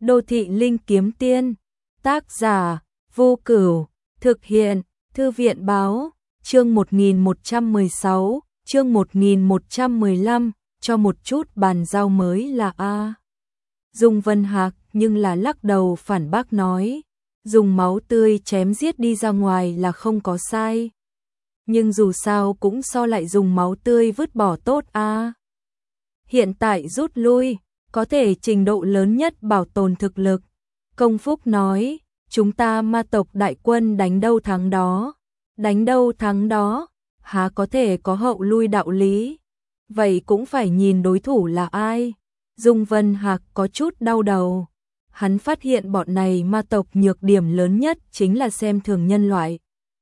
Đô thị linh kiếm tiên, tác giả, Vô Cửu, thực hiện, Thư viện báo, chương 1116, chương 1115, cho một chút bàn giao mới là A. Dung Vân Hạc nhưng là lắc đầu phản bác nói, dùng máu tươi chém giết đi ra ngoài là không có sai. Nhưng dù sao cũng so lại dùng máu tươi vứt bỏ tốt A. Hiện tại rút lui, có thể trình độ lớn nhất bảo tồn thực lực. Công Phúc nói, chúng ta ma tộc đại quân đánh đâu thắng đó. Đánh đâu thắng đó, há có thể có hậu lui đạo lý. Vậy cũng phải nhìn đối thủ là ai. Dung Vân Hạc có chút đau đầu. Hắn phát hiện bọn này ma tộc nhược điểm lớn nhất chính là xem thường nhân loại.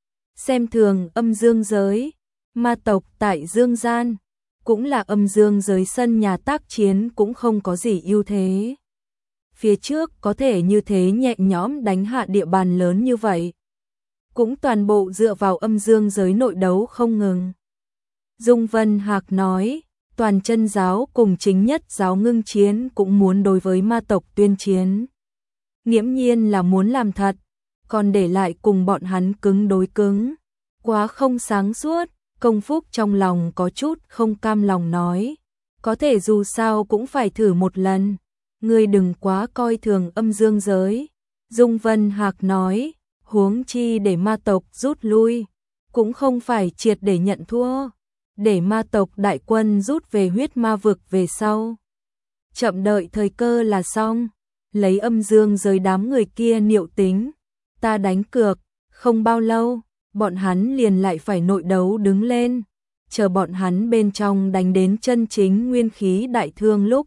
Xem thường âm dương giới. Ma tộc tại dương gian, cũng là âm dương giới sân nhà tác chiến cũng không có gì ưu thế. Phía trước có thể như thế nhẹ nhõm đánh hạ địa bàn lớn như vậy. Cũng toàn bộ dựa vào âm dương giới nội đấu không ngừng. Dung Vân Hạc nói, toàn chân giáo cùng chính nhất giáo ngưng chiến cũng muốn đối với ma tộc tuyên chiến. Nghiễm nhiên là muốn làm thật, còn để lại cùng bọn hắn cứng đối cứng. Quá không sáng suốt. Công Phúc trong lòng có chút không cam lòng nói, có thể dù sao cũng phải thử một lần, ngươi đừng quá coi thường âm dương giới. Dung Vân Hạc nói, huống chi để ma tộc rút lui, cũng không phải triệt để nhận thua, để ma tộc đại quân rút về huyết ma vực về sau. Chậm đợi thời cơ là xong, lấy âm dương giới đám người kia niệu tính, ta đánh cược, không bao lâu. Bọn hắn liền lại phải nội đấu đứng lên, chờ bọn hắn bên trong đánh đến chân chính nguyên khí đại thương lúc.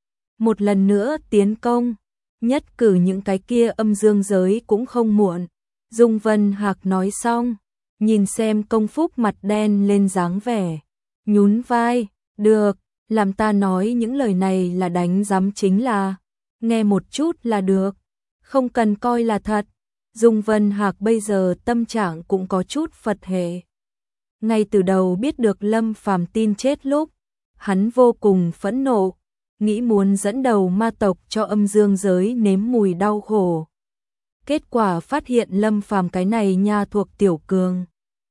Một lần nữa tiến công, nhất cử những cái kia âm dương giới cũng không muộn. Dung Vân Hạc nói xong, nhìn xem Công Phúc mặt đen lên dáng vẻ, nhún vai, được, làm ta nói những lời này là đánh giám chính là, nghe một chút là được, không cần coi là thật. Dung Vân Hạc bây giờ tâm trạng cũng có chút Phật hệ. Ngay từ đầu biết được Lâm Phàm tin chết lúc, hắn vô cùng phẫn nộ, nghĩ muốn dẫn đầu ma tộc cho âm dương giới nếm mùi đau khổ. Kết quả phát hiện Lâm Phàm cái này nha thuộc tiểu cường.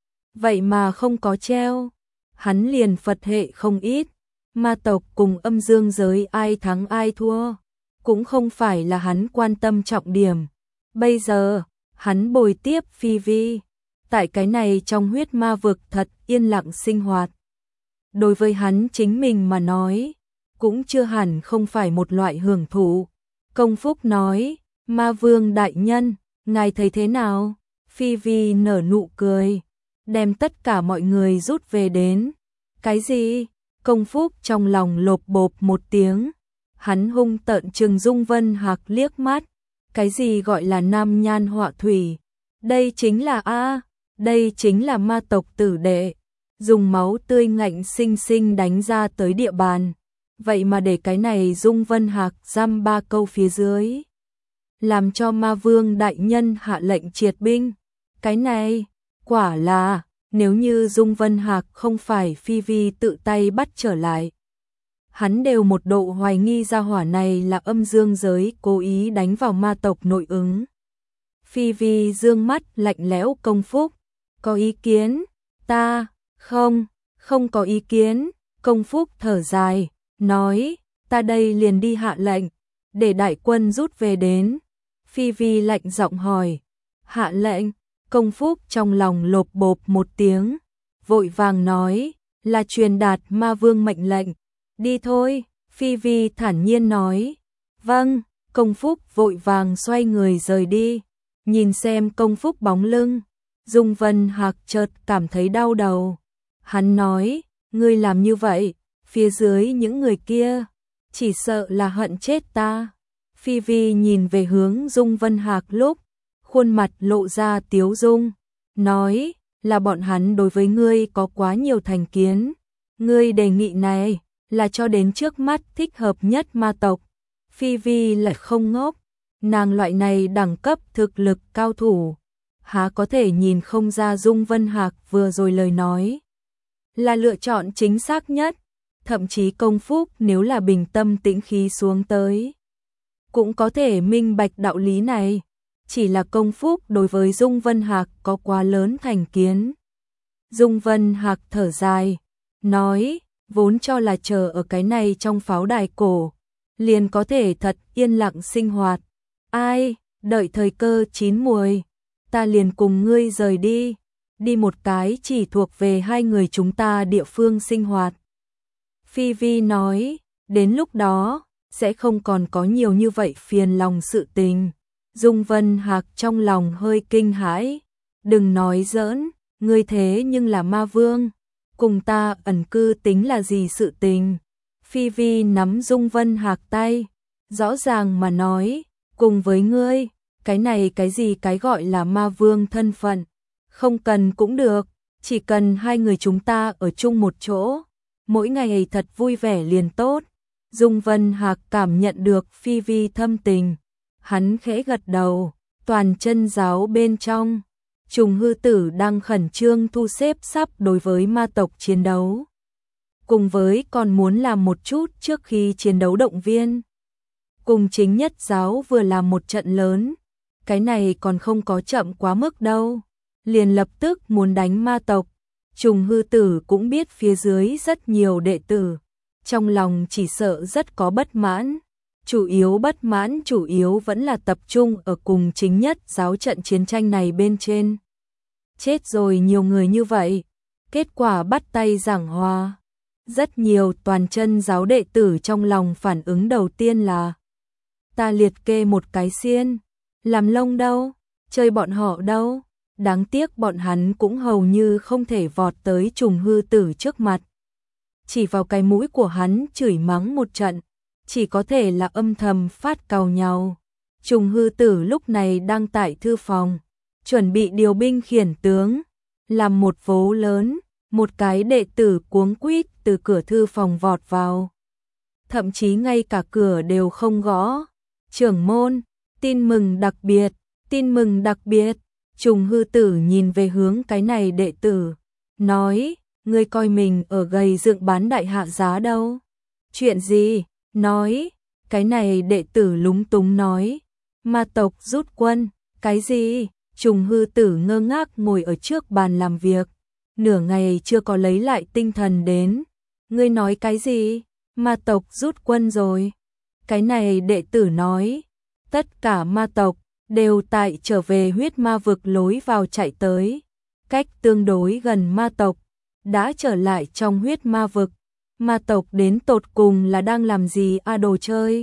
Vậy mà không có treo, hắn liền Phật hệ không ít, ma tộc cùng âm dương giới ai thắng ai thua, cũng không phải là hắn quan tâm trọng điểm. Bây giờ, hắn bồi tiếp Phi Vi, tại cái này trong huyết ma vực thật yên lặng sinh hoạt. Đối với hắn chính mình mà nói, cũng chưa hẳn không phải một loại hưởng thụ. Công Phúc nói, Ma Vương đại nhân, ngài thấy thế nào? Phi Vi nở nụ cười, đem tất cả mọi người rút về đến. Cái gì? Công Phúc trong lòng lộp bộp một tiếng, hắn hung tợn trừng Dung Vân Hạc liếc mắt. Cái gì gọi là nam nhan họa thủy? Đây chính là đây chính là ma tộc tử đệ, dùng máu tươi ngạnh sinh sinh đánh ra tới địa bàn. Vậy mà để cái này Dung Vân Hạc giam 3 câu phía dưới, làm cho Ma Vương đại nhân hạ lệnh triệt binh. Cái này, quả là, nếu như Dung Vân Hạc không phải Phi Vi tự tay bắt trở lại, hắn đều một độ hoài nghi ra hỏa này là âm dương giới cố ý đánh vào ma tộc nội ứng. Phi Vi dương mắt lạnh lẽo Công Phúc, có ý kiến? Ta, không có ý kiến. Công Phúc thở dài, nói, ta đây liền đi hạ lệnh, để đại quân rút về đến. Phi Vi lạnh giọng hỏi, hạ lệnh? Công Phúc trong lòng lộp bộp một tiếng, vội vàng nói, là truyền đạt Ma Vương mệnh lệnh. Đi thôi, Phi Vi thản nhiên nói. Vâng, Công Phúc vội vàng xoay người rời đi. Nhìn xem Công Phúc bóng lưng, Dung Vân Hạc chợt cảm thấy đau đầu. Hắn nói, ngươi làm như vậy, phía dưới những người kia, chỉ sợ là hận chết ta. Phi Vi nhìn về hướng Dung Vân Hạc lúc, khuôn mặt lộ ra tiếu dung, nói, là bọn hắn đối với ngươi có quá nhiều thành kiến. Ngươi đề nghị này là cho đến trước mắt thích hợp nhất ma tộc. Phi Vi lại không ngốc, nàng loại này đẳng cấp thực lực cao thủ, há có thể nhìn không ra Dung Vân Hạc vừa rồi lời nói là lựa chọn chính xác nhất. Thậm chí Công Phúc nếu là bình tâm tĩnh khí xuống tới, cũng có thể minh bạch đạo lý này. Chỉ là Công Phúc đối với Dung Vân Hạc có quá lớn thành kiến. Dung Vân Hạc thở dài, nói, vốn cho là chờ ở cái này trong pháo đài cổ, liền có thể thật yên lặng sinh hoạt. Ai, đợi thời cơ chín muồi, ta liền cùng ngươi rời đi, đi một cái chỉ thuộc về hai người chúng ta địa phương sinh hoạt. Phi Vi nói, đến lúc đó, sẽ không còn có nhiều như vậy phiền lòng sự tình. Dung Vân Hạc trong lòng hơi kinh hãi, đừng nói giỡn, ngươi thế nhưng là ma vương, cùng ta ẩn cư tính là gì sự tình. Phi Vi nắm Dung Vân Hạc tay, rõ ràng mà nói, cùng với ngươi, cái này cái gì cái gọi là ma vương thân phận, không cần cũng được, chỉ cần hai người chúng ta ở chung một chỗ, mỗi ngày thật vui vẻ liền tốt. Dung Vân Hạc cảm nhận được Phi Vi thâm tình, hắn khẽ gật đầu. Toàn chân giáo bên trong, Trùng Hư Tử đang khẩn trương thu xếp sắp đối với ma tộc chiến đấu, cùng với còn muốn làm một chút trước khi chiến đấu động viên. Cùng Chính Nhất giáo vừa làm một trận lớn, cái này còn không có chậm quá mức đâu, liền lập tức muốn đánh ma tộc. Trùng Hư Tử cũng biết phía dưới rất nhiều đệ tử, trong lòng chỉ sợ rất có bất mãn. Bất mãn chủ yếu vẫn là tập trung ở cùng Chính Nhất giáo trận chiến tranh này bên trên. Chết rồi nhiều người như vậy, kết quả bắt tay giảng hòa. Rất nhiều toàn chân giáo đệ tử trong lòng phản ứng đầu tiên là, ta liệt kê một cái xiên, làm lông đâu, chơi bọn họ đâu. Đáng tiếc bọn hắn cũng hầu như không thể vọt tới Trùng Hư Tử trước mặt. Chỉ vào cái mũi của hắn chửi mắng một trận, chỉ có thể là âm thầm phát càu nhau. Trùng Hư Tử lúc này đang tại thư phòng, chuẩn bị điều binh khiển tướng, làm một vố lớn, một cái đệ tử cuống quýt từ cửa thư phòng vọt vào. Thậm chí ngay cả cửa đều không gõ. Trưởng môn, tin mừng đặc biệt, tin mừng đặc biệt. Trùng Hư Tử nhìn về hướng cái này đệ tử, nói, ngươi coi mình ở gầy dựng bán đại hạ giá đâu. Chuyện gì? Nói, cái này đệ tử lúng túng nói, ma tộc rút quân, cái gì? Trùng Hư Tử ngơ ngác ngồi ở trước bàn làm việc, nửa ngày chưa có lấy lại tinh thần đến. Ngươi nói cái gì? Ma tộc rút quân rồi. Cái này đệ tử nói, tất cả ma tộc đều tại trở về huyết ma vực lối vào chạy tới, cách tương đối gần ma tộc, đã trở lại trong huyết ma vực. Ma tộc đến tột cùng là đang làm gì đồ chơi?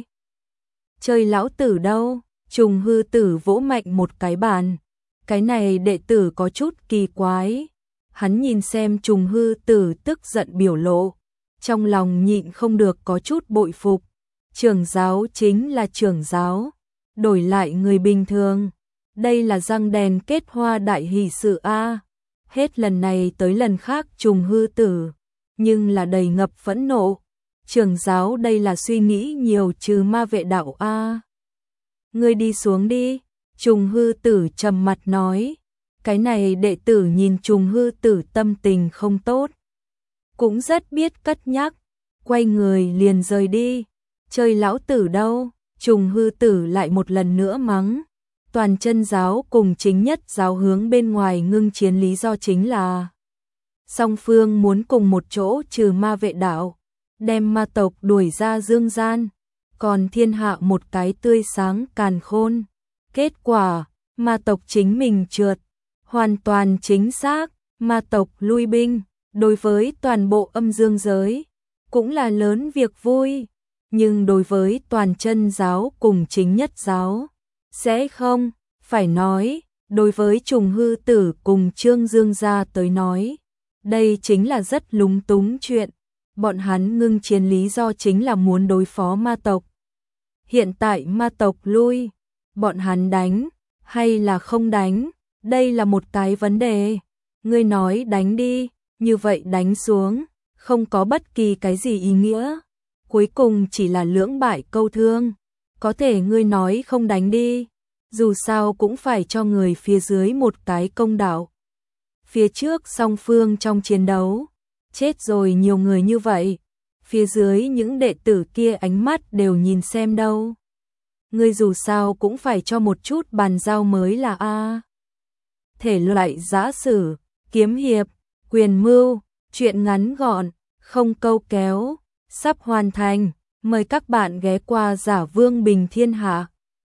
Chơi lão tử đâu? Trùng Hư Tử vỗ mạnh một cái bàn. Cái này đệ tử có chút kỳ quái. Hắn nhìn xem Trùng Hư Tử tức giận biểu lộ, trong lòng nhịn không được có chút bội phục. Trưởng giáo chính là trưởng giáo, đổi lại người bình thường, đây là răng đèn kết hoa đại hỷ sự a. Hết lần này tới lần khác Trùng Hư Tử nhưng là đầy ngập phẫn nộ. Trưởng giáo đây là suy nghĩ nhiều trừ ma vệ đạo a. Ngươi đi xuống đi. Trùng Hư Tử trầm mặt nói. Cái này đệ tử nhìn Trùng Hư Tử tâm tình không tốt, cũng rất biết cất nhắc, quay người liền rời đi. Chơi lão tử đâu? Trùng Hư Tử lại một lần nữa mắng. Toàn chân giáo cùng Chính Nhất giáo hướng bên ngoài ngưng chiến lý do chính là song phương muốn cùng một chỗ trừ ma vệ đạo, đem ma tộc đuổi ra dương gian, còn thiên hạ một cái tươi sáng càn khôn. Kết quả, ma tộc chính mình trượt, hoàn toàn chính xác, ma tộc lui binh, đối với toàn bộ âm dương giới, cũng là lớn việc vui, nhưng đối với toàn chân giáo cùng Chính Nhất giáo, sẽ không, phải nói, đối với Trùng Hư Tử cùng Trương Dương gia tới nói, đây chính là rất lúng túng chuyện. Bọn hắn ngưng chiến lý do chính là muốn đối phó ma tộc. Hiện tại ma tộc lui, bọn hắn đánh, hay là không đánh, đây là một cái vấn đề. Ngươi nói đánh đi, như vậy đánh xuống, không có bất kỳ cái gì ý nghĩa. Cuối cùng chỉ là lưỡng bại câu thương. Có thể ngươi nói không đánh đi, dù sao cũng phải cho người phía dưới một cái công đạo. Phía trước song phương trong chiến đấu, chết rồi nhiều người như vậy, phía dưới những đệ tử kia ánh mắt đều nhìn xem đâu. ngươi dù sao cũng phải cho một chút bàn giao mới là a. Thể loại giã sử, kiếm hiệp, quyền mưu, truyện ngắn gọn, không câu kéo, sắp hoàn thành. Mời các bạn ghé qua Giả Vương Bình Thiên Hạ.